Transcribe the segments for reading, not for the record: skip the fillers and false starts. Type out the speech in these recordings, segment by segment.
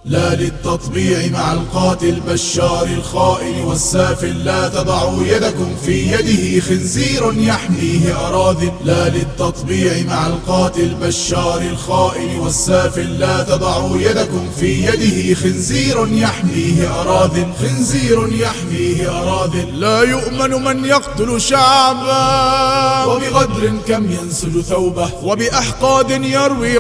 لا للتطبيع مع القاتل بشار الخائن والسافل. لا تضعوا يدكم في يده خنزير يحميه أراذل. لا للتطبيع مع القاتل بشار الخائن والسافل. لا تضعوا يدكم في يده خنزير يحميه أراذل. خنزير يحميه أراذل. لا يؤمن من يقتل شعبا وبغدر كم ينسج ثوبه وبأحقاد يروي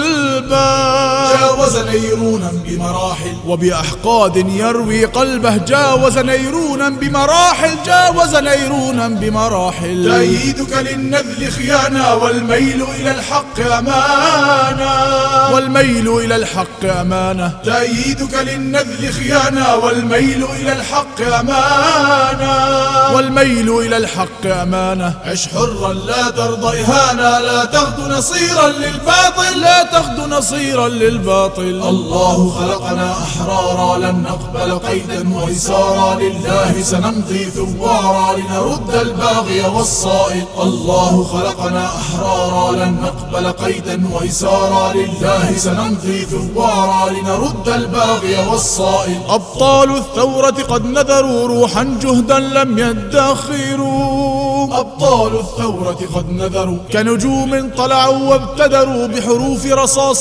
قلبه. جاوز نيرونا بمراحل وبأحقاد يروي قلبه. جاوز نيرونا بمراحل. جاوز نيرونا بمراحل. تأييدك للنذل خيانة والميل إلى الحق أمانة. والميل إلى الحق أمانة. تأييدك للنذل خيانة والميل إلى الحق أمانة. والميل إلى الحق أمانة. عش حرا لا ترضى إهانة. لا تغد نصيرا للباطل. لا تغد نصيرا للباطل. الله خلقنا أحرارا لن نقبل قيدا وإسارا. لله سنمضي ثوارا لنرد الباغي والصائل. الله خلقنا أحرارا لن نقبل قيدا وإسارا. لله سنمضي ثوارا لنرد الباغي والصائل. أبطال الثورة قد نذروا روحا جهدا لم يدخروا. أبطال الثورة قد نذروا كنجوم طلعوا وابتدروا بحروف رصاص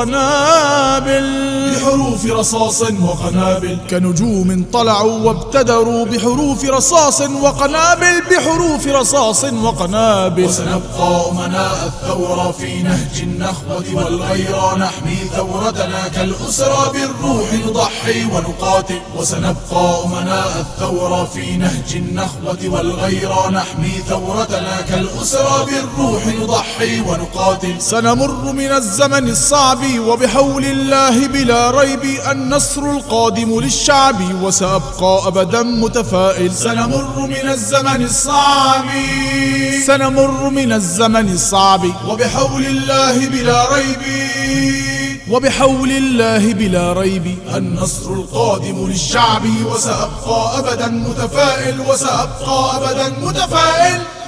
وقنابل. بحروف رصاص وقنابل. كنجوم طلعوا وابتدروا بحروف رصاص وقنابل. بحروف رصاص وقنابل. وسنبقى أمناء الثورة في نهج النخوة والغيرة. نحمي ثورتنا كالأسرى بالروح نضحي ونقاتل. وسنبقى أمناء الثورة في نهج النخوة والغيرة. نحمي ثورتنا كالأسرى بالروح نضحي ونقاتل. سنمر من الزمن الصعب وبحول الله بلا ريب النصر القادم للشعب. وسأبقى أبدا متفائل. سنمر من الزمن الصعب. سنمر من الزمن الصعب وبحول الله بلا ريب. وبحول الله بلا ريب النصر القادم للشعب. وسأبقى أبدا متفائل. وسأبقى أبدا متفائل.